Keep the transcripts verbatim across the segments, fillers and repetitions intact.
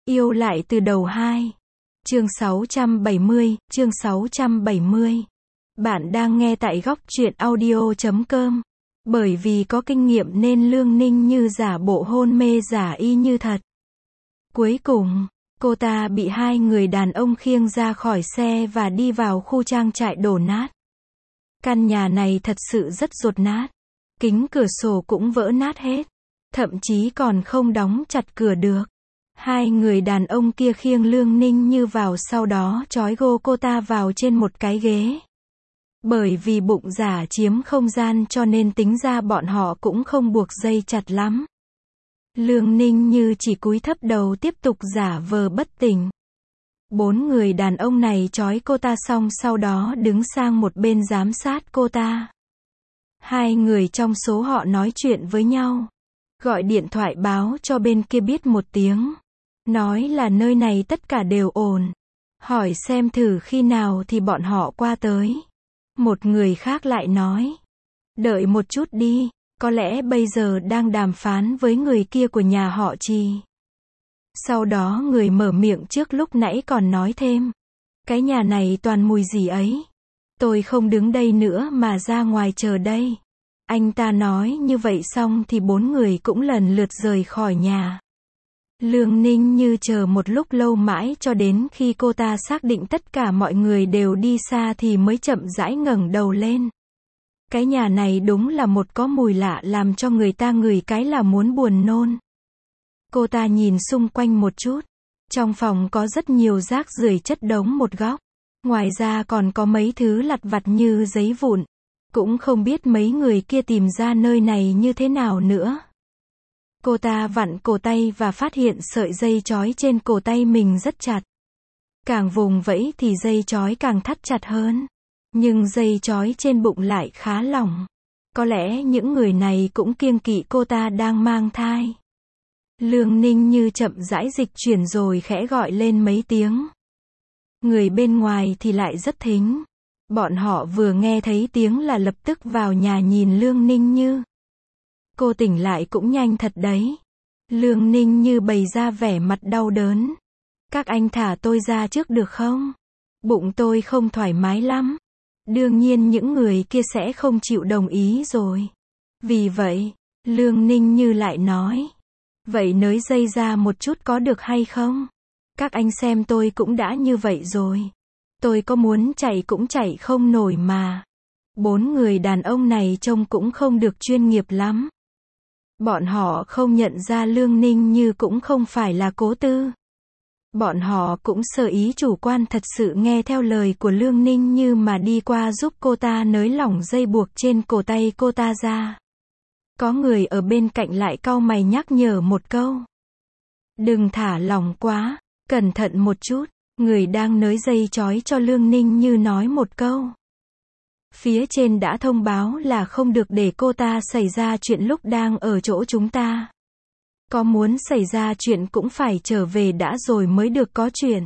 Yêu lại từ đầu hai. Chương sáu trăm bảy mươi, chương sáu trăm bảy mươi. Bạn đang nghe tại góc truyện audio chấm com. Bởi vì có kinh nghiệm nên Lương Ninh Như giả bộ hôn mê giả y như thật. Cuối cùng, cô ta bị hai người đàn ông khiêng ra khỏi xe và đi vào khu trang trại đổ nát. Căn nhà này thật sự rất dột nát. Kính cửa sổ cũng vỡ nát hết. Thậm chí còn không đóng chặt cửa được. Hai người đàn ông kia khiêng Lương Ninh Như vào, sau đó trói gô cô ta vào trên một cái ghế. Bởi vì bụng giả chiếm không gian cho nên tính ra bọn họ cũng không buộc dây chặt lắm. Lương Ninh Như chỉ cúi thấp đầu tiếp tục giả vờ bất tỉnh. Bốn người đàn ông này trói cô ta xong sau đó đứng sang một bên giám sát cô ta. Hai người trong số họ nói chuyện với nhau. Gọi điện thoại báo cho bên kia biết một tiếng. Nói là nơi này tất cả đều ổn. Hỏi xem thử khi nào thì bọn họ qua tới. Một người khác lại nói. Đợi một chút đi, có lẽ bây giờ đang đàm phán với người kia của nhà họ Trì. Sau đó người mở miệng trước lúc nãy còn nói thêm. Cái nhà này toàn mùi gì ấy. Tôi không đứng đây nữa mà ra ngoài chờ đây. Anh ta nói như vậy xong thì bốn người cũng lần lượt rời khỏi nhà. Lương Ninh Như chờ một lúc lâu mãi cho đến khi cô ta xác định tất cả mọi người đều đi xa thì mới chậm rãi ngẩng đầu lên. Cái nhà này đúng là một có mùi lạ làm cho người ta ngửi cái là muốn buồn nôn. Cô ta nhìn xung quanh một chút. Trong phòng có rất nhiều rác rưởi chất đống một góc. Ngoài ra còn có mấy thứ lặt vặt như giấy vụn. Cũng không biết mấy người kia tìm ra nơi này như thế nào nữa. Cô ta vặn cổ tay và phát hiện sợi dây trói trên cổ tay mình rất chặt. Càng vùng vẫy thì dây trói càng thắt chặt hơn. Nhưng dây trói trên bụng lại khá lỏng. Có lẽ những người này cũng kiêng kỵ cô ta đang mang thai. Lương Ninh Như chậm rãi dịch chuyển rồi khẽ gọi lên mấy tiếng. Người bên ngoài thì lại rất thính. Bọn họ vừa nghe thấy tiếng là lập tức vào nhà nhìn Lương Ninh Như. Cô tỉnh lại cũng nhanh thật đấy. Lương Ninh Như bày ra vẻ mặt đau đớn. Các anh thả tôi ra trước được không? Bụng tôi không thoải mái lắm. Đương nhiên những người kia sẽ không chịu đồng ý rồi. Vì vậy, Lương Ninh Như lại nói. Vậy nới dây ra một chút có được hay không? Các anh xem tôi cũng đã như vậy rồi. Tôi có muốn chạy cũng chạy không nổi mà. Bốn người đàn ông này trông cũng không được chuyên nghiệp lắm. Bọn họ không nhận ra Lương Ninh Như cũng không phải là cố tư. Bọn họ cũng sơ ý chủ quan thật sự nghe theo lời của Lương Ninh Như mà đi qua giúp cô ta nới lỏng dây buộc trên cổ tay cô ta ra. Có người ở bên cạnh lại cau mày nhắc nhở một câu. Đừng thả lỏng quá, cẩn thận một chút. Người đang nới dây trói cho Lương Ninh Như nói một câu. Phía trên đã thông báo là không được để cô ta xảy ra chuyện lúc đang ở chỗ chúng ta. Có muốn xảy ra chuyện cũng phải trở về đã rồi mới được có chuyện.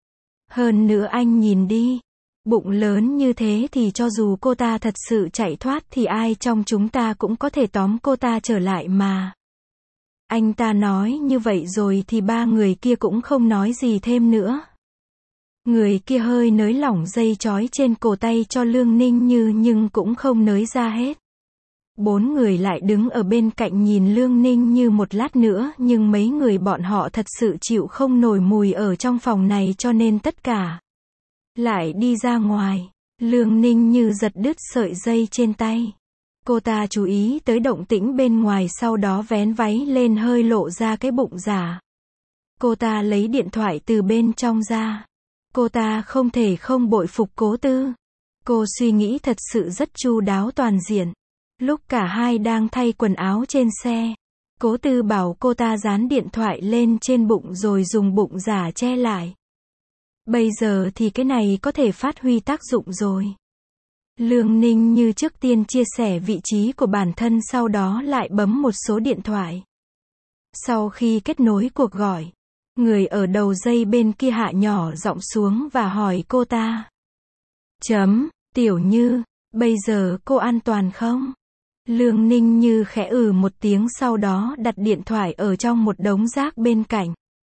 Hơn nữa anh nhìn đi. Bụng lớn như thế thì cho dù cô ta thật sự chạy thoát thì ai trong chúng ta cũng có thể tóm cô ta trở lại mà. Anh ta nói như vậy rồi thì ba người kia cũng không nói gì thêm nữa. Người kia hơi nới lỏng dây trói trên cổ tay cho Lương Ninh Như nhưng cũng không nới ra hết. Bốn người lại đứng ở bên cạnh nhìn Lương Ninh Như một lát nữa nhưng mấy người bọn họ thật sự chịu không nổi mùi ở trong phòng này cho nên tất cả lại đi ra ngoài. Lương Ninh Như giật đứt sợi dây trên tay. Cô ta chú ý tới động tĩnh bên ngoài sau đó vén váy lên hơi lộ ra cái bụng giả. Cô ta lấy điện thoại từ bên trong ra. Cô ta không thể không bội phục cố tư. Cô suy nghĩ thật sự rất chu đáo toàn diện. Lúc cả hai đang thay quần áo trên xe, cố tư bảo cô ta dán điện thoại lên trên bụng rồi dùng bụng giả che lại. Bây giờ thì cái này có thể phát huy tác dụng rồi. Lương Ninh Như trước tiên chia sẻ vị trí của bản thân sau đó lại bấm một số điện thoại. Sau khi kết nối cuộc gọi, người ở đầu dây bên kia hạ nhỏ giọng xuống và hỏi cô ta. Chấm, Tiểu Như, bây giờ cô an toàn không? Lương Ninh Như khẽ ừ một tiếng sau đó đặt điện thoại ở trong một đống rác bên cạnh.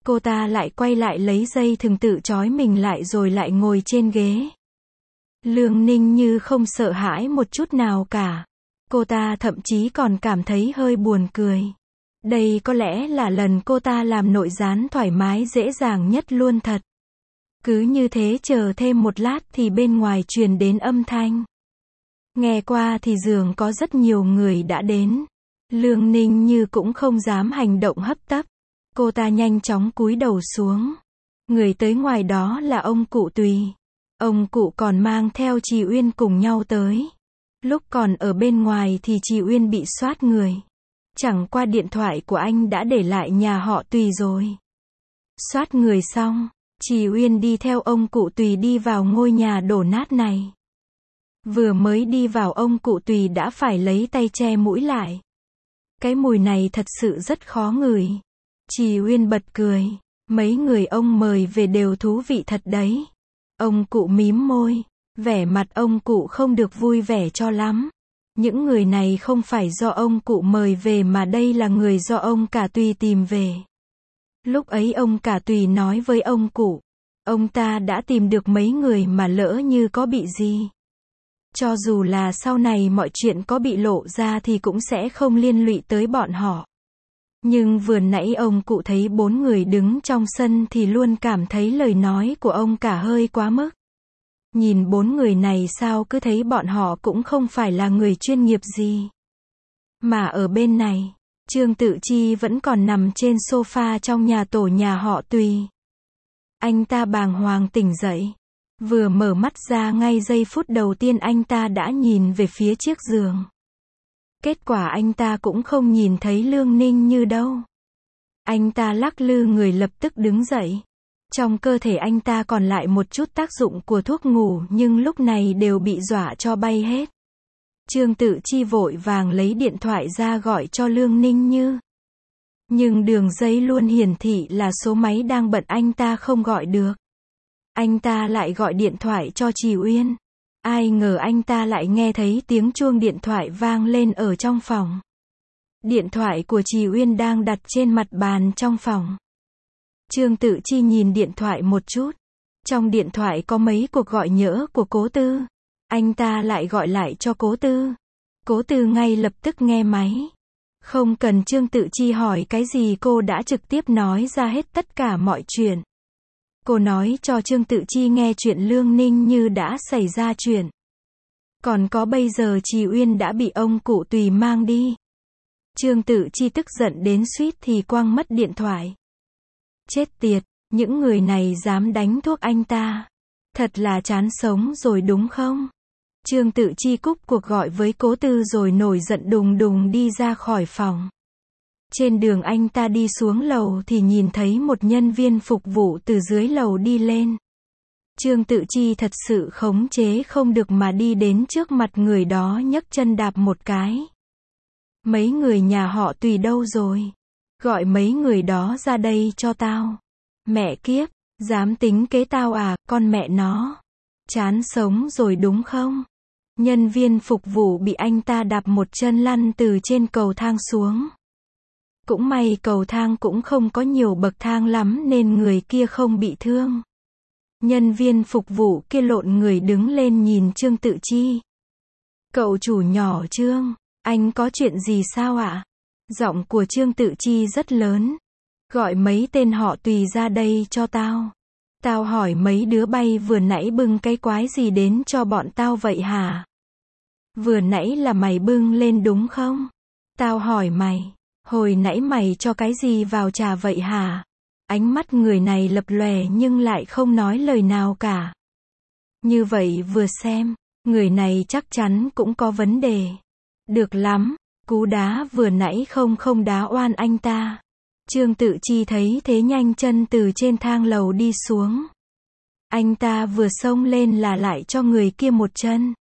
Cô ta lại quay lại lấy dây thừng tự trói mình lại rồi lại ngồi trên ghế. Lương Ninh Như không sợ hãi một chút nào cả. Cô ta thậm chí còn cảm thấy hơi buồn cười. Đây có lẽ là lần cô ta làm nội gián thoải mái dễ dàng nhất luôn thật. Cứ như thế chờ thêm một lát thì bên ngoài truyền đến âm thanh. Nghe qua thì dường có rất nhiều người đã đến. Lương Ninh Như cũng không dám hành động hấp tấp. Cô ta nhanh chóng cúi đầu xuống. Người tới ngoài đó là ông cụ Tùy. Ông cụ còn mang theo chị Uyên cùng nhau tới. Lúc còn ở bên ngoài thì chị Uyên bị soát người. Chẳng qua điện thoại của anh đã để lại nhà họ Tùy rồi. Soát người xong, chị Uyên đi theo ông cụ Tùy đi vào ngôi nhà đổ nát này. Vừa mới đi vào ông cụ Tùy đã phải lấy tay che mũi lại. Cái mùi này thật sự rất khó ngửi. Chị Uyên bật cười. Mấy người ông mời về đều thú vị thật đấy. Ông cụ mím môi. Vẻ mặt ông cụ không được vui vẻ cho lắm. Những người này không phải do ông cụ mời về mà đây là người do ông cả Tùy tìm về. Lúc ấy ông cả Tùy nói với ông cụ. Ông ta đã tìm được mấy người mà lỡ như có bị gì. Cho dù là sau này mọi chuyện có bị lộ ra thì cũng sẽ không liên lụy tới bọn họ. Nhưng vừa nãy ông cụ thấy bốn người đứng trong sân thì luôn cảm thấy lời nói của ông cả hơi quá mức. Nhìn bốn người này sao cứ thấy bọn họ cũng không phải là người chuyên nghiệp gì. Mà ở bên này, Trương Tự Chi vẫn còn nằm trên sofa trong nhà tổ nhà họ Tùy. Anh ta bàng hoàng tỉnh dậy. Vừa mở mắt ra ngay giây phút đầu tiên anh ta đã nhìn về phía chiếc giường. Kết quả anh ta cũng không nhìn thấy Lương Ninh Như đâu. Anh ta lắc lư người lập tức đứng dậy. Trong cơ thể anh ta còn lại một chút tác dụng của thuốc ngủ nhưng lúc này đều bị dọa cho bay hết. Trương Tự Chi vội vàng lấy điện thoại ra gọi cho Lương Ninh Như. Nhưng đường dây luôn hiển thị là số máy đang bận anh ta không gọi được. Anh ta lại gọi điện thoại cho chị Uyên. Ai ngờ anh ta lại nghe thấy tiếng chuông điện thoại vang lên ở trong phòng. Điện thoại của chị Uyên đang đặt trên mặt bàn trong phòng. Trương Tự Chi nhìn điện thoại một chút. Trong điện thoại có mấy cuộc gọi nhỡ của Cố Tư. Anh ta lại gọi lại cho Cố Tư. Cố Tư ngay lập tức nghe máy. Không cần Trương Tự Chi hỏi cái gì cô đã trực tiếp nói ra hết tất cả mọi chuyện. Cô nói cho Trương Tự Chi nghe chuyện Lương Ninh Như đã xảy ra chuyện. Còn có bây giờ chị Uyên đã bị ông cụ Tùy mang đi. Trương Tự Chi tức giận đến suýt thì quăng mất điện thoại. Chết tiệt, những người này dám đánh thuốc anh ta. Thật là chán sống rồi đúng không? Trương Tự Chi cúp cuộc gọi với Cố Tư rồi nổi giận đùng đùng đi ra khỏi phòng. Trên đường anh ta đi xuống lầu thì nhìn thấy một nhân viên phục vụ từ dưới lầu đi lên. Trương Tự Chi thật sự khống chế không được mà đi đến trước mặt người đó nhấc chân đạp một cái. Mấy người nhà họ Tùy đâu rồi? Gọi mấy người đó ra đây cho tao. Mẹ kiếp, dám tính kế tao à, con mẹ nó. Chán sống rồi đúng không? Nhân viên phục vụ bị anh ta đạp một chân lăn từ trên cầu thang xuống. Cũng may cầu thang cũng không có nhiều bậc thang lắm nên người kia không bị thương. Nhân viên phục vụ kia lộn người đứng lên nhìn Trương Tự Chi. Cậu chủ nhỏ Trương, anh có chuyện gì sao ạ? Giọng của Trương Tự Chi rất lớn. Gọi mấy tên họ Tùy ra đây cho tao. Tao hỏi mấy đứa bay vừa nãy bưng cái quái gì đến cho bọn tao vậy hả? Vừa nãy là mày bưng lên đúng không? Tao hỏi mày, hồi nãy mày cho cái gì vào trà vậy hả? Ánh mắt người này lập lòe nhưng lại không nói lời nào cả. Như vậy vừa xem, người này chắc chắn cũng có vấn đề. Được lắm, cú đá vừa nãy không không đá oan anh ta. Trương Tự Chi thấy thế nhanh chân từ trên thang lầu đi xuống. Anh ta vừa xông lên là lại cho người kia một chân.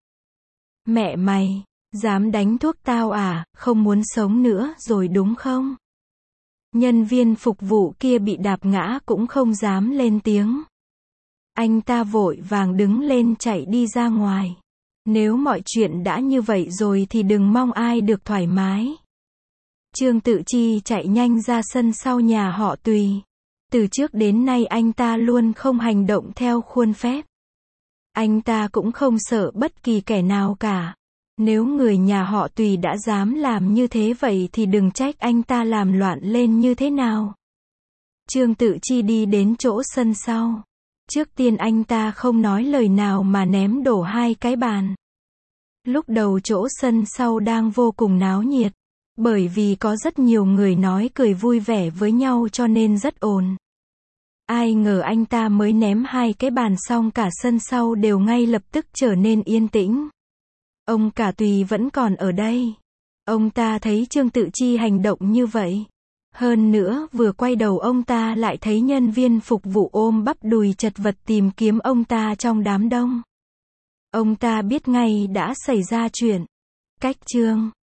Mẹ mày, dám đánh thuốc tao à, không muốn sống nữa rồi đúng không? Nhân viên phục vụ kia bị đạp ngã cũng không dám lên tiếng. Anh ta vội vàng đứng lên chạy đi ra ngoài. Nếu mọi chuyện đã như vậy rồi thì đừng mong ai được thoải mái. Trương Tự Chi chạy nhanh ra sân sau nhà họ Tùy. Từ trước đến nay anh ta luôn không hành động theo khuôn phép. Anh ta cũng không sợ bất kỳ kẻ nào cả. Nếu người nhà họ Tùy đã dám làm như thế vậy thì đừng trách anh ta làm loạn lên như thế nào. Trương Tự Chi đi đến chỗ sân sau. Trước tiên anh ta không nói lời nào mà ném đổ hai cái bàn. Lúc đầu chỗ sân sau đang vô cùng náo nhiệt. Bởi vì có rất nhiều người nói cười vui vẻ với nhau cho nên rất ồn. Ai ngờ anh ta mới ném hai cái bàn xong cả sân sau đều ngay lập tức trở nên yên tĩnh. Ông cả Tùy vẫn còn ở đây. Ông ta thấy Trương Tự Chi hành động như vậy. Hơn nữa, vừa quay đầu ông ta lại thấy nhân viên phục vụ ôm bắp đùi chật vật tìm kiếm ông ta trong đám đông. Ông ta biết ngay đã xảy ra chuyện. Cách chương